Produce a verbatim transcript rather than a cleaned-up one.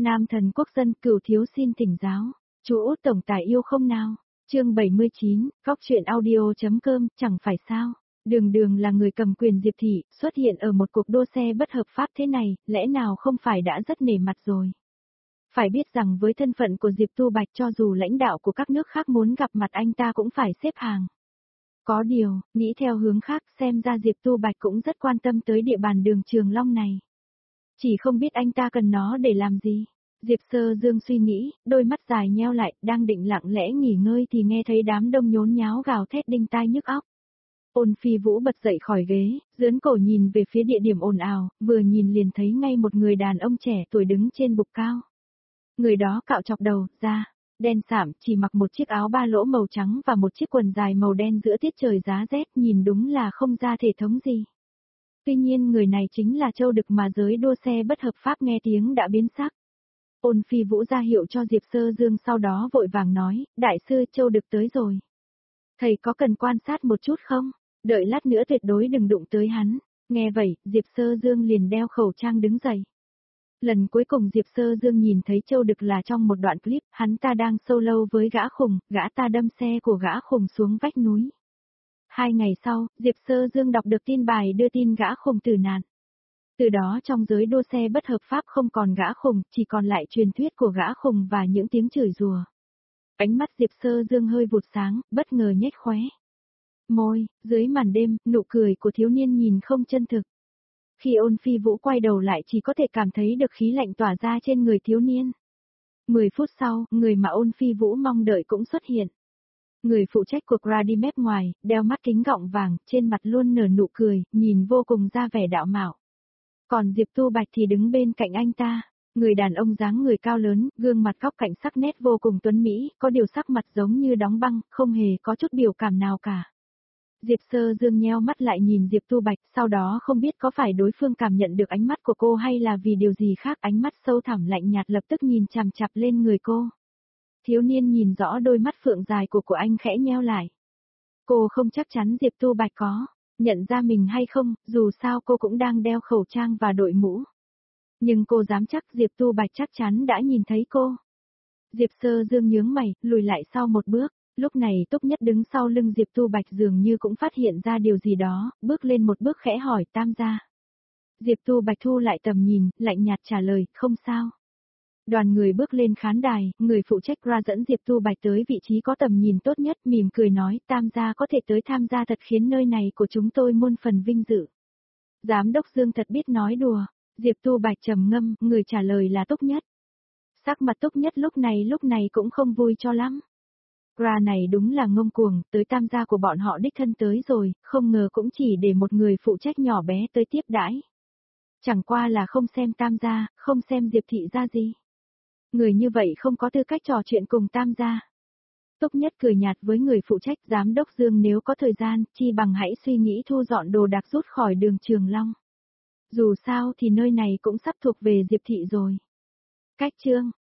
Nam thần quốc dân cửu thiếu xin thỉnh giáo. Chú Út tổng tài yêu không nào? Chương bảy mươi chín, góc truyện audio.com, chẳng phải sao? Đường Đường là người cầm quyền Diệp thị, xuất hiện ở một cuộc đua xe bất hợp pháp thế này, lẽ nào không phải đã rất nể mặt rồi? Phải biết rằng với thân phận của Diệp Tu Bạch, cho dù lãnh đạo của các nước khác muốn gặp mặt anh ta cũng phải xếp hàng. Có điều, nghĩ theo hướng khác, xem ra Diệp Tu Bạch cũng rất quan tâm tới địa bàn đường Trường Long này. Chỉ không biết anh ta cần nó để làm gì. Diệp Sơ Dương suy nghĩ, đôi mắt dài nheo lại, đang định lặng lẽ nghỉ ngơi thì nghe thấy đám đông nhốn nháo gào thét đinh tai nhức óc. Ôn Phi Vũ bật dậy khỏi ghế, dướn cổ nhìn về phía địa điểm ồn ào, vừa nhìn liền thấy ngay một người đàn ông trẻ tuổi đứng trên bục cao. Người đó cạo chọc đầu, da đen sạm, chỉ mặc một chiếc áo ba lỗ màu trắng và một chiếc quần dài màu đen giữa tiết trời giá rét, nhìn đúng là không ra thể thống gì. Tuy nhiên người này chính là Châu Đực mà giới đua xe bất hợp pháp nghe tiếng đã biến sắc. Ôn Phi Vũ ra hiệu cho Diệp Sơ Dương, sau đó vội vàng nói, đại sư Châu Đực tới rồi. Thầy có cần quan sát một chút không? Đợi lát nữa tuyệt đối đừng đụng tới hắn. Nghe vậy, Diệp Sơ Dương liền đeo khẩu trang đứng dậy. Lần cuối cùng Diệp Sơ Dương nhìn thấy Châu Đực là trong một đoạn clip, hắn ta đang solo với gã khùng, gã ta đâm xe của gã khùng xuống vách núi. Hai ngày sau, Diệp Sơ Dương đọc được tin bài đưa tin gã khùng tử nạn. Từ đó trong giới đua xe bất hợp pháp không còn gã khùng, chỉ còn lại truyền thuyết của gã khùng và những tiếng chửi rủa. Ánh mắt Diệp Sơ Dương hơi vụt sáng, bất ngờ nhếch khóe môi, dưới màn đêm, nụ cười của thiếu niên nhìn không chân thực. Khi Ôn Phi Vũ quay đầu lại chỉ có thể cảm thấy được khí lạnh tỏa ra trên người thiếu niên. Mười phút sau, người mà Ôn Phi Vũ mong đợi cũng xuất hiện. Người phụ trách cuộc rally mép ngoài, đeo mắt kính gọng vàng, trên mặt luôn nở nụ cười, nhìn vô cùng ra vẻ đạo mạo. Còn Diệp Tu Bạch thì đứng bên cạnh anh ta. Người đàn ông dáng người cao lớn, gương mặt góc cạnh sắc nét vô cùng tuấn mỹ, có điều sắc mặt giống như đóng băng, không hề có chút biểu cảm nào cả. Diệp Sơ Dương nheo mắt lại nhìn Diệp Tu Bạch, sau đó không biết có phải đối phương cảm nhận được ánh mắt của cô hay là vì điều gì khác, ánh mắt sâu thẳm lạnh nhạt lập tức nhìn chằm chằm lên người cô. Thiếu niên nhìn rõ đôi mắt phượng dài của của anh khẽ nheo lại. Cô không chắc chắn Diệp Tu Bạch có nhận ra mình hay không, dù sao cô cũng đang đeo khẩu trang và đội mũ. Nhưng cô dám chắc Diệp Tu Bạch chắc chắn đã nhìn thấy cô. Diệp Sơ Dương nhướng mày, lùi lại sau một bước. Lúc này Túc Nhất đứng sau lưng Diệp Tu Bạch dường như cũng phát hiện ra điều gì đó, bước lên một bước khẽ hỏi Tam gia. Diệp Tu Bạch thu lại tầm nhìn, lạnh nhạt trả lời, không sao. Đoàn người bước lên khán đài, người phụ trách ra dẫn Diệp Tu Bạch tới vị trí có tầm nhìn tốt nhất, mỉm cười nói, Tam gia có thể tới tham gia thật khiến nơi này của chúng tôi muôn phần vinh dự. Giám đốc Dương thật biết nói đùa. Diệp Tu Bạch trầm ngâm, người trả lời là Túc Nhất. Sắc mặt Túc Nhất lúc này lúc này cũng không vui cho lắm. Ra này đúng là ngông cuồng, tới tam gia của bọn họ đích thân tới rồi, không ngờ cũng chỉ để một người phụ trách nhỏ bé tới tiếp đãi. Chẳng qua là không xem tam gia, không xem Diệp thị gia gì. Người như vậy không có tư cách trò chuyện cùng tam gia. Túc Nhất cười nhạt với người phụ trách, giám đốc Dương nếu có thời gian, chi bằng hãy suy nghĩ thu dọn đồ đạc rút khỏi đường Trường Long. Dù sao thì nơi này cũng sắp thuộc về Diệp thị rồi. Cách chương